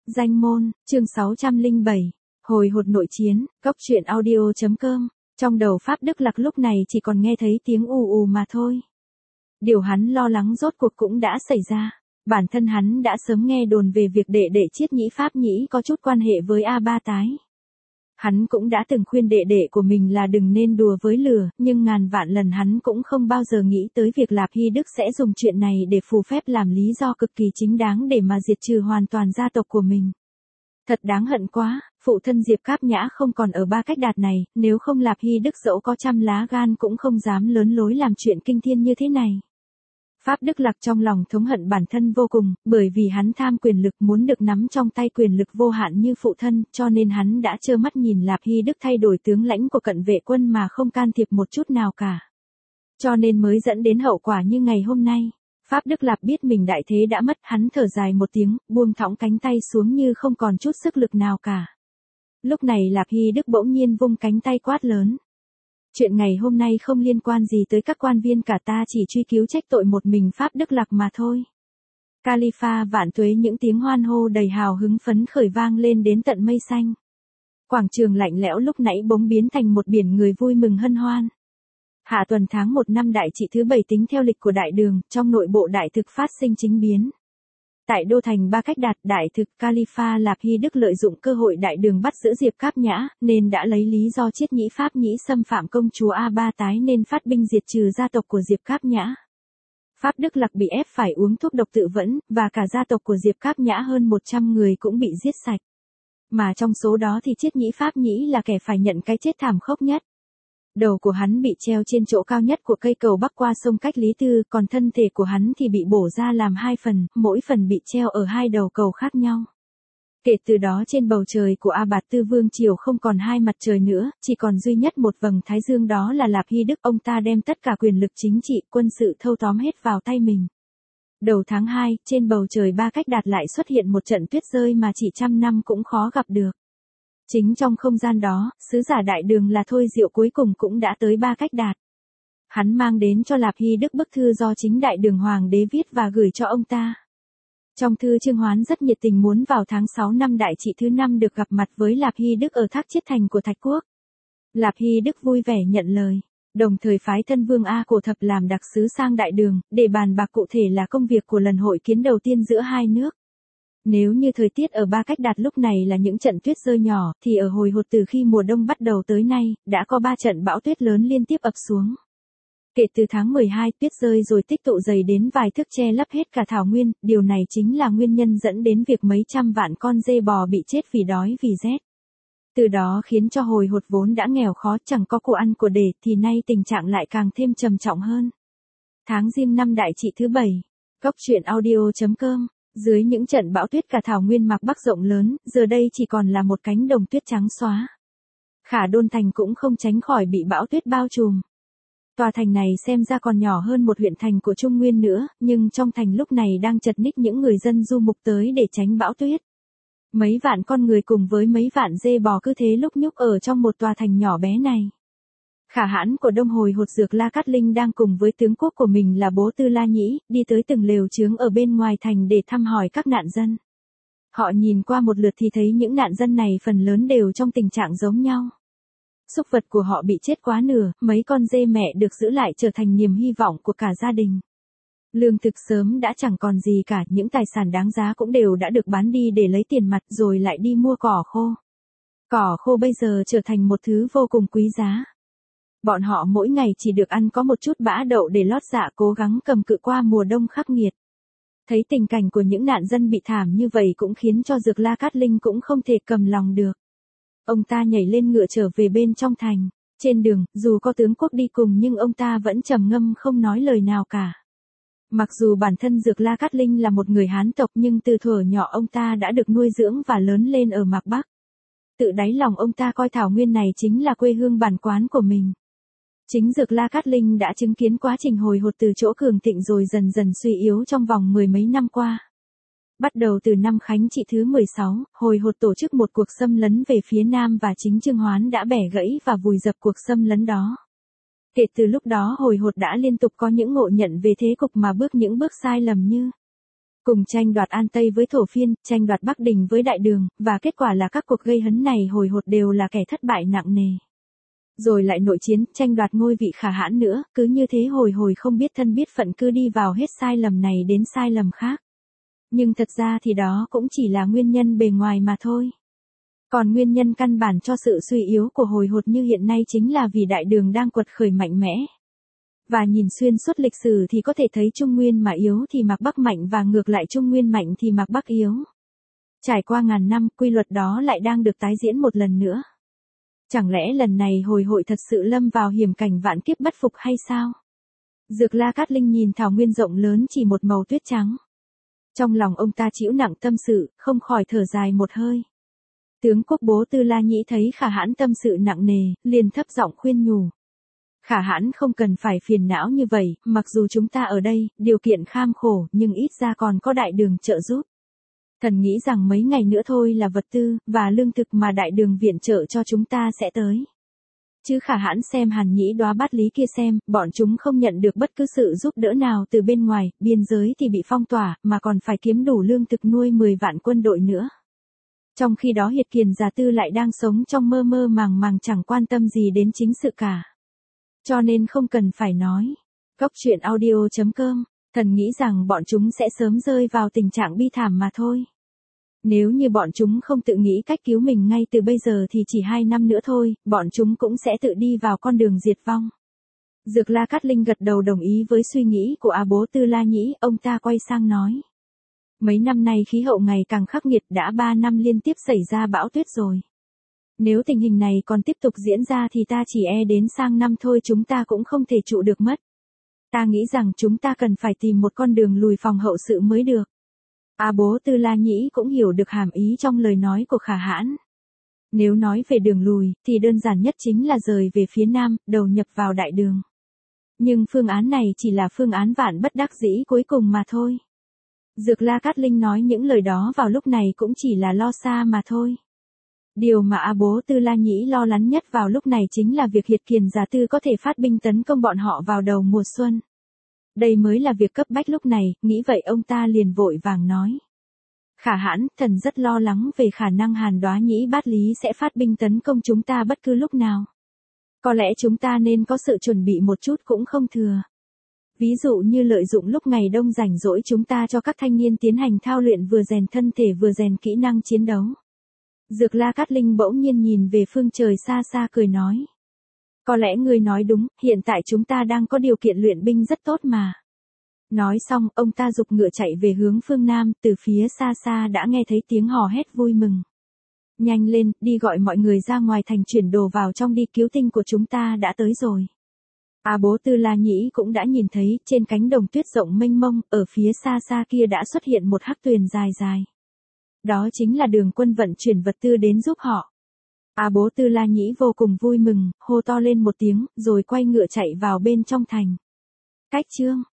Danh môn, chương 607, hồi hột nội chiến, góc truyện audio.com, trong đầu Pháp Đức Lạc lúc này chỉ còn nghe thấy tiếng ù ù mà thôi. Điều hắn lo lắng rốt cuộc cũng đã xảy ra, bản thân hắn đã sớm nghe đồn về việc đệ đệ Chiết Nhĩ Pháp Nhĩ có chút quan hệ với A Ba Tái. Hắn cũng đã từng khuyên đệ đệ của mình là đừng nên đùa với lửa, nhưng ngàn vạn lần hắn cũng không bao giờ nghĩ tới việc Lạp Hy Đức sẽ dùng chuyện này để phù phép làm lý do cực kỳ chính đáng để mà diệt trừ hoàn toàn gia tộc của mình. Thật đáng hận quá, phụ thân Diệp Cáp Nhã không còn ở Ba Cách Đạt này, nếu không Lạp Hy Đức dẫu có trăm lá gan cũng không dám lớn lối làm chuyện kinh thiên như thế này. Pháp Đức Lạc trong lòng thống hận bản thân vô cùng, bởi vì hắn tham quyền lực muốn được nắm trong tay quyền lực vô hạn như phụ thân, cho nên hắn đã trơ mắt nhìn Lạp Hy Đức thay đổi tướng lãnh của cận vệ quân mà không can thiệp một chút nào cả. Cho nên mới dẫn đến hậu quả như ngày hôm nay. Pháp Đức Lạc biết mình đại thế đã mất, hắn thở dài một tiếng, buông thõng cánh tay xuống như không còn chút sức lực nào cả. Lúc này Lạp Hy Đức bỗng nhiên vung cánh tay quát lớn. Chuyện ngày hôm nay không liên quan gì tới các quan viên cả, ta chỉ truy cứu trách tội một mình Pháp Đức Lạc mà thôi. Khalifa vạn tuế, những tiếng hoan hô đầy hào hứng phấn khởi vang lên đến tận mây xanh. Quảng trường lạnh lẽo lúc nãy bỗng biến thành một biển người vui mừng hân hoan. Hạ tuần tháng 1 năm Đại Trị thứ 7 tính theo lịch của Đại Đường, trong nội bộ Đại Thực phát sinh chính biến. Tại đô thành Ba Cách Đạt, Đại Thực Khalifa Lạp Hy Đức lợi dụng cơ hội Đại Đường bắt giữ Diệp Cáp Nhã, nên đã lấy lý do Chiết Nhĩ Pháp Nhĩ xâm phạm công chúa A Ba Tái nên phát binh diệt trừ gia tộc của Diệp Cáp Nhã. Pháp Đức Lạc bị ép phải uống thuốc độc tự vẫn, và cả gia tộc của Diệp Cáp Nhã hơn 100 người cũng bị giết sạch. Mà trong số đó thì Chiết Nhĩ Pháp Nhĩ là kẻ phải nhận cái chết thảm khốc nhất. Đầu của hắn bị treo trên chỗ cao nhất của cây cầu bắc qua sông Cách Lý Tư, còn thân thể của hắn thì bị bổ ra làm 2 phần, mỗi phần bị treo ở 2 đầu cầu khác nhau. Kể từ đó trên bầu trời của A Bạt Tư Vương Triều không còn 2 mặt trời nữa, chỉ còn duy nhất một vầng thái dương, đó là Lạp Hy Đức. Ông ta đem tất cả quyền lực chính trị, quân sự thâu tóm hết vào tay mình. Đầu tháng 2, trên bầu trời Ba Cách Đạt lại xuất hiện một trận tuyết rơi mà chỉ 100 năm cũng khó gặp được. Chính trong không gian đó, sứ giả Đại Đường là Thôi Diệu cuối cùng cũng đã tới Ba Cách Đạt. Hắn mang đến cho Lạp Hy Đức bức thư do chính Đại Đường Hoàng đế viết và gửi cho ông ta. Trong thư Trương Hoán rất nhiệt tình muốn vào tháng 6 năm Đại Trị thứ 5 được gặp mặt với Lạp Hy Đức ở Thác Chiết Thành của Thạch Quốc. Lạp Hy Đức vui vẻ nhận lời, đồng thời phái thân vương A Cổ Thập làm đặc sứ sang Đại Đường, để bàn bạc cụ thể là công việc của lần hội kiến đầu tiên giữa hai nước. Nếu như thời tiết ở Ba Cách Đạt lúc này là những trận tuyết rơi nhỏ, thì ở hồi hột từ khi mùa đông bắt đầu tới nay, đã có 3 trận bão tuyết lớn liên tiếp ập xuống. Kể từ tháng 12, tuyết rơi rồi tích tụ dày đến vài thước che lấp hết cả thảo nguyên, điều này chính là nguyên nhân dẫn đến việc mấy trăm vạn con dê bò bị chết vì đói vì rét. Từ đó khiến cho hồi hột vốn đã nghèo khó chẳng có của ăn của để, thì nay tình trạng lại càng thêm trầm trọng hơn. Tháng Giêng năm Đại Trị thứ 7, góc truyện audio.com. Dưới những trận bão tuyết cả thảo nguyên mạc Bắc rộng lớn, giờ đây chỉ còn là một cánh đồng tuyết trắng xóa. Khả Đôn Thành cũng không tránh khỏi bị bão tuyết bao trùm. Tòa thành này xem ra còn nhỏ hơn một huyện thành của Trung Nguyên nữa, nhưng trong thành lúc này đang chật ních những người dân du mục tới để tránh bão tuyết. Mấy vạn con người cùng với mấy vạn dê bò cứ thế lúc nhúc ở trong một tòa thành nhỏ bé này. Khả hãn của Đông hồi hột Dược La Cát Linh đang cùng với tướng quốc của mình là Bố Tư La Nhĩ, đi tới từng lều chướng ở bên ngoài thành để thăm hỏi các nạn dân. Họ nhìn qua một lượt thì thấy những nạn dân này phần lớn đều trong tình trạng giống nhau. Súc vật của họ bị chết quá nửa, mấy con dê mẹ được giữ lại trở thành niềm hy vọng của cả gia đình. Lương thực sớm đã chẳng còn gì cả, những tài sản đáng giá cũng đều đã được bán đi để lấy tiền mặt rồi lại đi mua cỏ khô. Cỏ khô bây giờ trở thành một thứ vô cùng quý giá. Bọn họ mỗi ngày chỉ được ăn có một chút bã đậu để lót dạ, cố gắng cầm cự qua mùa đông khắc nghiệt. Thấy tình cảnh của những nạn dân bị thảm như vậy cũng khiến cho Dược La Cát Linh cũng không thể cầm lòng được. Ông ta nhảy lên ngựa trở về bên trong thành. Trên đường, dù có tướng quốc đi cùng nhưng ông ta vẫn trầm ngâm không nói lời nào cả. Mặc dù bản thân Dược La Cát Linh là một người Hán tộc nhưng từ thuở nhỏ ông ta đã được nuôi dưỡng và lớn lên ở Mạc Bắc. Tự đáy lòng ông ta coi thảo nguyên này chính là quê hương bản quán của mình. Chính Dược La Cát Linh đã chứng kiến quá trình hồi hột từ chỗ cường thịnh rồi dần dần suy yếu trong vòng 10 mấy năm qua. Bắt đầu từ năm Khánh Trị thứ 16, hồi hột tổ chức một cuộc xâm lấn về phía nam và chính Trương Hoán đã bẻ gãy và vùi dập cuộc xâm lấn đó. Kể từ lúc đó hồi hột đã liên tục có những ngộ nhận về thế cục mà bước những bước sai lầm như cùng tranh đoạt An Tây với Thổ Phiên, tranh đoạt Bắc Đình với Đại Đường, và kết quả là các cuộc gây hấn này hồi hột đều là kẻ thất bại nặng nề. Rồi lại nội chiến, tranh đoạt ngôi vị Khả Hãn nữa, cứ như thế hồi hồi không biết thân biết phận cứ đi vào hết sai lầm này đến sai lầm khác. Nhưng thật ra thì đó cũng chỉ là nguyên nhân bề ngoài mà thôi. Còn nguyên nhân căn bản cho sự suy yếu của hồi hột như hiện nay chính là vì Đại Đường đang quật khởi mạnh mẽ. Và nhìn xuyên suốt lịch sử thì có thể thấy Trung Nguyên mà yếu thì Mạc Bắc mạnh và ngược lại Trung Nguyên mạnh thì Mạc Bắc yếu. Trải qua ngàn năm, quy luật đó lại đang được tái diễn một lần nữa. Chẳng lẽ lần này hồi hội thật sự lâm vào hiểm cảnh vạn kiếp bất phục hay sao? Dược La Cát Linh nhìn thảo nguyên rộng lớn chỉ một màu tuyết trắng. Trong lòng ông ta chịu nặng tâm sự, không khỏi thở dài một hơi. Tướng quốc bố Tư La Nhĩ thấy Khả Hãn tâm sự nặng nề, liền thấp giọng khuyên nhủ. Khả Hãn không cần phải phiền não như vậy, mặc dù chúng ta ở đây, điều kiện kham khổ, nhưng ít ra còn có Đại Đường trợ giúp. Thần nghĩ rằng mấy ngày nữa thôi là vật tư, và lương thực mà Đại Đường viện trợ cho chúng ta sẽ tới. Chứ Khả Hãn xem Hàn Nhĩ Đoá Bát Lý kia xem, bọn chúng không nhận được bất cứ sự giúp đỡ nào từ bên ngoài, biên giới thì bị phong tỏa, mà còn phải kiếm đủ lương thực nuôi 10 vạn quân đội nữa. Trong khi đó Hiệt Kiền Già Tư lại đang sống trong mơ mơ màng màng chẳng quan tâm gì đến chính sự cả. Cho nên không cần phải nói. Góc truyện audio.com, thần nghĩ rằng bọn chúng sẽ sớm rơi vào tình trạng bi thảm mà thôi. Nếu như bọn chúng không tự nghĩ cách cứu mình ngay từ bây giờ thì chỉ 2 năm nữa thôi, bọn chúng cũng sẽ tự đi vào con đường diệt vong. Dược La Cát Linh gật đầu đồng ý với suy nghĩ của bố Tư La Nhĩ, ông ta quay sang nói. Mấy năm nay khí hậu ngày càng khắc nghiệt, đã 3 năm liên tiếp xảy ra bão tuyết rồi. Nếu tình hình này còn tiếp tục diễn ra thì ta chỉ đến sang năm thôi chúng ta cũng không thể trụ được mất. Ta nghĩ rằng chúng ta cần phải tìm một con đường lùi phòng hậu sự mới được. Bố Tư La Nhĩ cũng hiểu được hàm ý trong lời nói của Khả Hãn. Nếu nói về đường lùi, thì đơn giản nhất chính là rời về phía nam, đầu nhập vào Đại Đường. Nhưng phương án này chỉ là phương án vạn bất đắc dĩ cuối cùng mà thôi. Dược La Cát Linh nói những lời đó vào lúc này cũng chỉ là lo xa mà thôi. Điều mà bố Tư La Nhĩ lo lắng nhất vào lúc này chính là việc Hiệt Kiền Già Tư có thể phát binh tấn công bọn họ vào đầu mùa xuân. Đây mới là việc cấp bách lúc này, nghĩ vậy ông ta liền vội vàng nói. Khả Hãn, thần rất lo lắng về khả năng Hàn Đoá Nhĩ Bát Lý sẽ phát binh tấn công chúng ta bất cứ lúc nào. Có lẽ chúng ta nên có sự chuẩn bị một chút cũng không thừa. Ví dụ như lợi dụng lúc ngày đông rảnh rỗi chúng ta cho các thanh niên tiến hành thao luyện vừa rèn thân thể vừa rèn kỹ năng chiến đấu. Dược La Cát Linh bỗng nhiên nhìn về phương trời xa xa cười nói. Có lẽ ngươi nói đúng, hiện tại chúng ta đang có điều kiện luyện binh rất tốt mà. Nói xong, ông ta giục ngựa chạy về hướng phương Nam, từ phía xa xa đã nghe thấy tiếng hò hét vui mừng. Nhanh lên, đi gọi mọi người ra ngoài thành chuyển đồ vào trong đi, cứu tinh của chúng ta đã tới rồi. Bố Tư La Nhĩ cũng đã nhìn thấy, trên cánh đồng tuyết rộng mênh mông, ở phía xa xa kia đã xuất hiện một hắc tuyền dài dài. Đó chính là Đường quân vận chuyển vật tư đến giúp họ. Bố Tư La Nhĩ vô cùng vui mừng, hô to lên một tiếng, rồi quay ngựa chạy vào bên trong thành. Cách chương